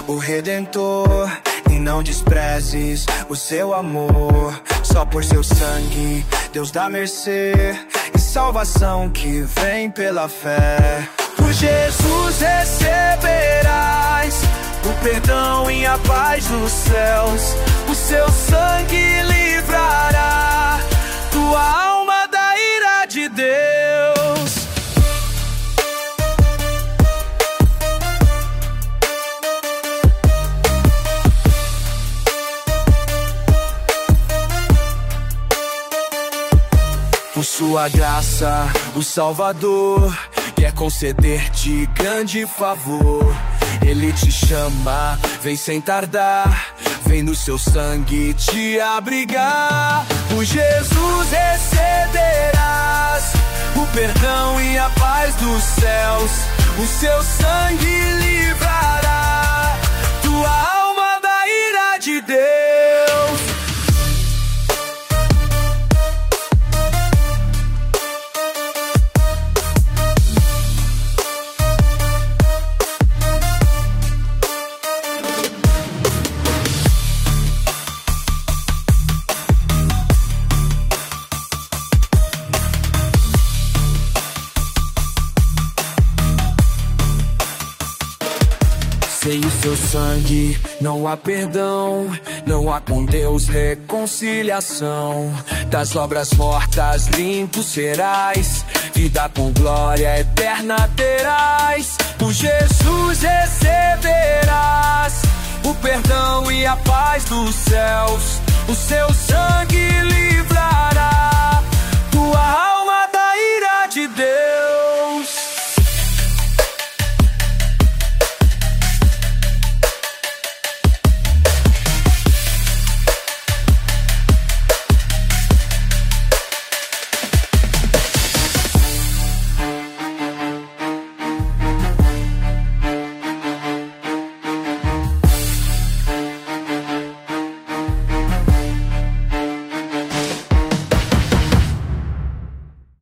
o Redentor. E não desprezes o seu amor. Só por seu sangue, Deus dá mercê e salvação que vem pela fé. Por Jesus receberás o perdão e a paz dos céus. O seu sangue livrará tua alma da ira de Deus. Por sua graça, o Salvador quer conceder-te grande favor. Ele te chama, vem sem tardar, vem no seu sangue te abrigar. Por Jesus receberás o perdão e a paz dos céus. O seu sangue livrará tua alma da ira de Deus. Sem o seu sangue não há perdão, não há com Deus reconciliação. Das obras mortas limpo serás, vida com glória eterna terás. Por Jesus receberás o perdão e a paz dos céus. O seu sangue livrará